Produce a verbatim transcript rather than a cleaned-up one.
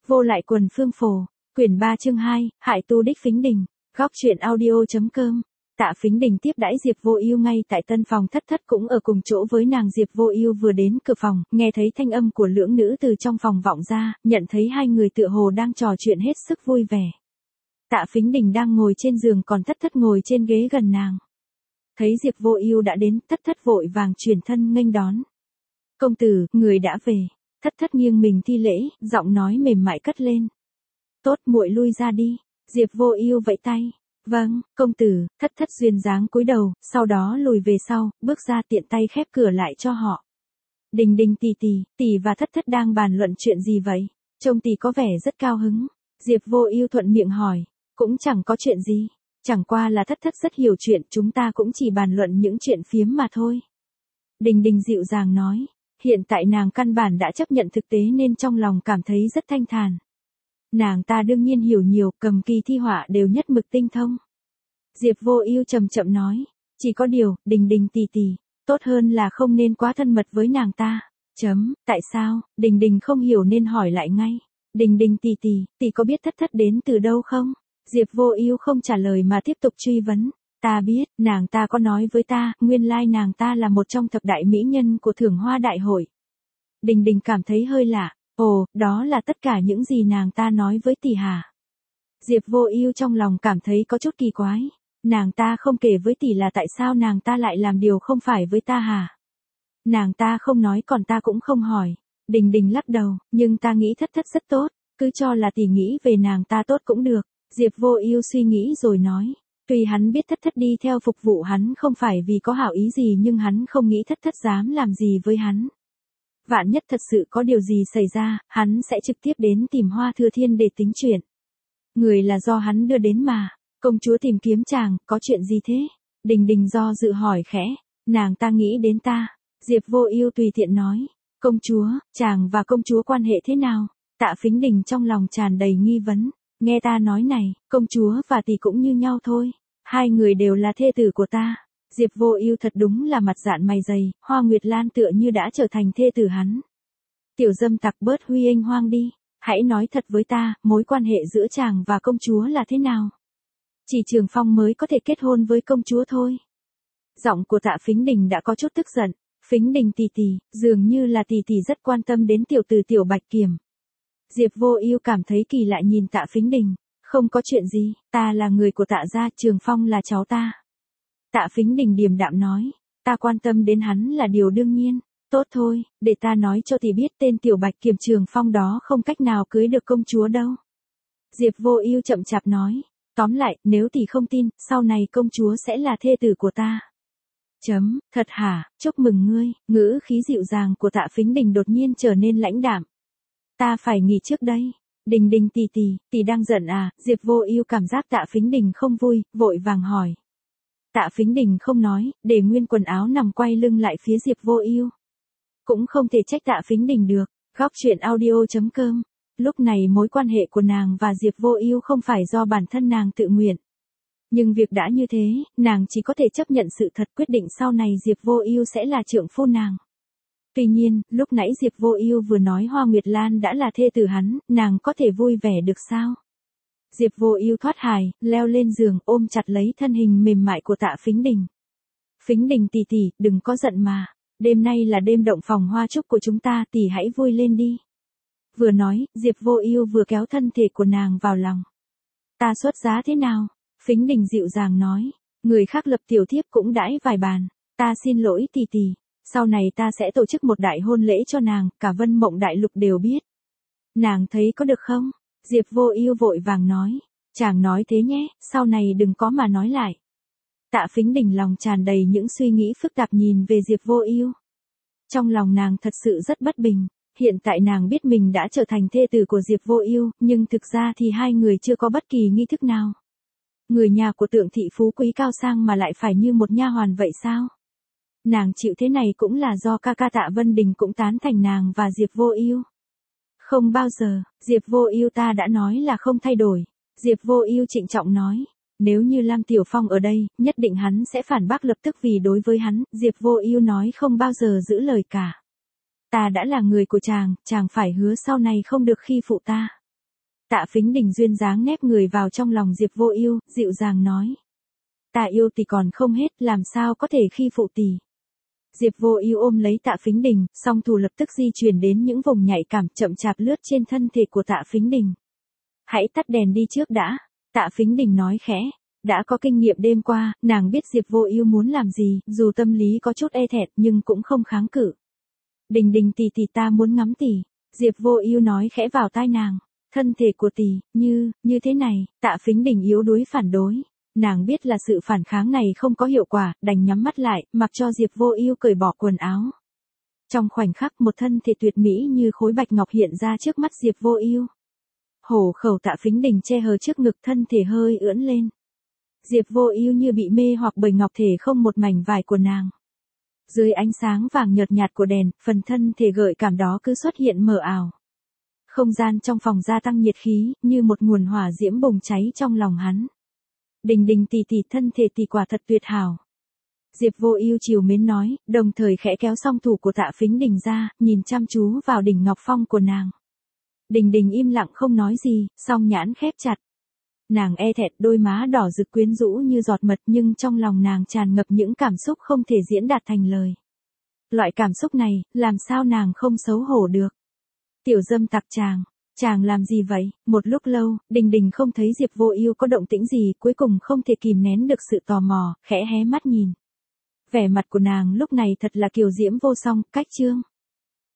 Vô lại quần phương phổ, quyển ba chương hai, hại tu đích Phính Đình, góc truyện audio.com. Tạ Phính Đình tiếp đãi Diệp Vô Ưu ngay tại tân phòng thất thất cũng ở cùng chỗ với nàng. Diệp Vô Ưu vừa đến cửa phòng, nghe thấy thanh âm của lưỡng nữ từ trong phòng vọng ra, nhận thấy hai người tựa hồ đang trò chuyện hết sức vui vẻ. Tạ Phính Đình đang ngồi trên giường còn thất thất ngồi trên ghế gần nàng. Thấy Diệp Vô Ưu đã đến, thất thất vội vàng chuyển thân nghênh đón. Công tử, người đã về. Thất thất nghiêng mình thi lễ, giọng nói mềm mại cất lên. Tốt, muội lui ra đi. Diệp Vô Ưu vẫy tay. Vâng, công tử. Thất thất duyên dáng cúi đầu, sau đó lùi về sau, bước ra tiện tay khép cửa lại cho họ. Đình Đình tỷ tỷ, tỷ và thất thất đang bàn luận chuyện gì vậy? Trông tỷ có vẻ rất cao hứng. Diệp Vô Ưu thuận miệng hỏi. Cũng chẳng có chuyện gì. Chẳng qua là thất thất rất hiểu chuyện, chúng ta cũng chỉ bàn luận những chuyện phiếm mà thôi. Đình Đình dịu dàng nói. Hiện tại nàng căn bản đã chấp nhận thực tế nên trong lòng cảm thấy rất thanh thản. Nàng ta đương nhiên hiểu nhiều, cầm kỳ thi họa đều nhất mực tinh thông. Diệp Vô Ưu chậm chậm nói, chỉ có điều, Đình Đình tỷ tỷ, tốt hơn là không nên quá thân mật với nàng ta. Chấm, tại sao? Đình Đình không hiểu nên hỏi lại ngay. Đình Đình tỷ tỷ, tỷ có biết thất thất đến từ đâu không? Diệp Vô Ưu không trả lời mà tiếp tục truy vấn. Ta biết, nàng ta có nói với ta, nguyên lai nàng ta là một trong thập đại mỹ nhân của Thưởng Hoa Đại hội. Đình Đình cảm thấy hơi lạ. Ồ, đó là tất cả những gì nàng ta nói với tỷ hả? Diệp Vô Ưu trong lòng cảm thấy có chút kỳ quái. Nàng ta không kể với tỷ là tại sao nàng ta lại làm điều không phải với ta hả? Nàng ta không nói còn ta cũng không hỏi. Đình Đình lắc đầu, nhưng ta nghĩ thất thất rất tốt, cứ cho là tỷ nghĩ về nàng ta tốt cũng được. Diệp Vô Ưu suy nghĩ rồi nói. Tuy hắn biết thất thất đi theo phục vụ hắn không phải vì có hảo ý gì nhưng hắn không nghĩ thất thất dám làm gì với hắn. Vạn nhất thật sự có điều gì xảy ra, hắn sẽ trực tiếp đến tìm Hoa Thừa Thiên để tính chuyện. Người là do hắn đưa đến mà. Công chúa tìm kiếm chàng, có chuyện gì thế? Đình Đình do dự hỏi khẽ. Nàng ta nghĩ đến ta. Diệp Vô Ưu tùy tiện nói. Công chúa, chàng và công chúa quan hệ thế nào? Tạ Phính Đình trong lòng tràn đầy nghi vấn. Nghe ta nói này, công chúa và tỷ cũng như nhau thôi. Hai người đều là thê tử của ta. Diệp Vô Ưu thật đúng là mặt dạn mày dày, Hoa Nguyệt Lan tựa như đã trở thành thê tử hắn. Tiểu dâm tặc bớt huy anh hoang đi, hãy nói thật với ta, mối quan hệ giữa chàng và công chúa là thế nào? Chỉ Trường Phong mới có thể kết hôn với công chúa thôi. Giọng của Tạ Phính Đình đã có chút tức giận. Phính Đình tỷ tỷ, dường như là tỷ tỷ rất quan tâm đến tiểu tử Tiểu Bạch Kiểm. Diệp Vô Ưu cảm thấy kỳ lạ nhìn Tạ Phính Đình. Không có chuyện gì, ta là người của Tạ gia, Trường Phong là cháu ta. Tạ Phính Đình điềm đạm nói, ta quan tâm đến hắn là điều đương nhiên. Tốt thôi, để ta nói cho tỷ biết tên Tiểu Bạch Kiểm Trường Phong đó không cách nào cưới được công chúa đâu. Diệp Vô Ưu chậm chạp nói, tóm lại, nếu tỷ không tin, sau này công chúa sẽ là thê tử của ta. Chấm, thật hả, chúc mừng ngươi. Ngữ khí dịu dàng của Tạ Phính Đình đột nhiên trở nên lãnh đạm. Ta phải nghỉ trước đây. Đình Đình tỷ tỷ, tỷ đang giận à? Diệp Vô Ưu cảm giác Tạ Phính Đình không vui, vội vàng hỏi. Tạ Phính Đình không nói, để nguyên quần áo nằm quay lưng lại phía Diệp Vô Ưu. Cũng không thể trách Tạ Phính Đình được. Góc truyện audio.com. Lúc này mối quan hệ của nàng và Diệp Vô Ưu không phải do bản thân nàng tự nguyện. Nhưng việc đã như thế, nàng chỉ có thể chấp nhận sự thật, quyết định sau này Diệp Vô Ưu sẽ là trượng phu nàng. Tuy nhiên, lúc nãy Diệp Vô Ưu vừa nói Hoa Nguyệt Lan đã là thê tử hắn, nàng có thể vui vẻ được sao? Diệp Vô Ưu thoát hài, leo lên giường, ôm chặt lấy thân hình mềm mại của Tạ Phính Đình. Phính Đình tỷ tỷ, đừng có giận mà. Đêm nay là đêm động phòng hoa trúc của chúng ta, tỷ hãy vui lên đi. Vừa nói, Diệp Vô Ưu vừa kéo thân thể của nàng vào lòng. Ta xuất giá thế nào? Phính Đình dịu dàng nói. Người khác lập tiểu thiếp cũng đãi vài bàn. Ta xin lỗi tỷ tỷ. Sau này ta sẽ tổ chức một đại hôn lễ cho nàng, cả Vân Mộng Đại Lục đều biết. Nàng thấy có được không? Diệp Vô Ưu vội vàng nói. Chàng nói thế nhé, sau này đừng có mà nói lại. Tạ Phính Đình lòng tràn đầy những suy nghĩ phức tạp nhìn về Diệp Vô Ưu. Trong lòng nàng thật sự rất bất bình. Hiện tại nàng biết mình đã trở thành thê tử của Diệp Vô Ưu, nhưng thực ra thì hai người chưa có bất kỳ nghi thức nào. Người nhà của Tượng thị phú quý cao sang mà lại phải như một nha hoàn vậy sao? Nàng chịu thế này cũng là do ca ca Tạ Vân Đình cũng tán thành nàng và Diệp Vô Ưu. Không bao giờ, Diệp Vô Ưu ta đã nói là không thay đổi. Diệp Vô Ưu trịnh trọng nói, nếu như Lam Tiểu Phong ở đây, nhất định hắn sẽ phản bác lập tức vì đối với hắn, Diệp Vô Ưu nói không bao giờ giữ lời cả. Ta đã là người của chàng, chàng phải hứa sau này không được khi phụ ta. Tạ Phính Đình duyên dáng nép người vào trong lòng Diệp Vô Ưu, dịu dàng nói. Ta yêu tỷ còn không hết, làm sao có thể khi phụ tỷ. Diệp Vô Ưu ôm lấy Tạ Phính Đình, song thủ lập tức di chuyển đến những vùng nhạy cảm, chậm chạp lướt trên thân thể của Tạ Phính Đình. Hãy tắt đèn đi trước đã, Tạ Phính Đình nói khẽ. Đã có kinh nghiệm đêm qua, nàng biết Diệp Vô Ưu muốn làm gì, dù tâm lý có chút e thẹn nhưng cũng không kháng cự. Đình Đình tỷ tỷ, ta muốn ngắm tỷ. Diệp Vô Ưu nói khẽ vào tai nàng. Thân thể của tỷ, như, như thế này, Tạ Phính Đình yếu đuối phản đối. Nàng biết là sự phản kháng này không có hiệu quả, đành nhắm mắt lại, mặc cho Diệp Vô Ưu cởi bỏ quần áo. Trong khoảnh khắc một thân thể tuyệt mỹ như khối bạch ngọc hiện ra trước mắt Diệp Vô Ưu. Hổ khẩu Tạ Phính Đình che hờ trước ngực, thân thể hơi ưỡn lên. Diệp Vô Ưu như bị mê hoặc bởi ngọc thể không một mảnh vải của nàng. Dưới ánh sáng vàng nhợt nhạt của đèn, phần thân thể gợi cảm đó cứ xuất hiện mờ ảo. Không gian trong phòng gia tăng nhiệt khí, như một nguồn hỏa diễm bùng cháy trong lòng hắn. Đình Đình tỷ tỷ, thân thể tỷ quả thật tuyệt hảo. Diệp Vô Ưu trìu mến nói, đồng thời khẽ kéo song thủ của Tạ Phính Đình ra, nhìn chăm chú vào đỉnh ngọc phong của nàng. Đình Đình im lặng không nói gì, song nhãn khép chặt. Nàng e thẹn, đôi má đỏ rực quyến rũ như giọt mật, nhưng trong lòng nàng tràn ngập những cảm xúc không thể diễn đạt thành lời. Loại cảm xúc này, làm sao nàng không xấu hổ được. Tiểu dâm tặc chàng, chàng làm gì vậy? Một lúc lâu, Đình Đình không thấy Diệp Vô Ưu có động tĩnh gì, cuối cùng không thể kìm nén được sự tò mò, khẽ hé mắt nhìn. Vẻ mặt của nàng lúc này thật là kiều diễm vô song, cách chương.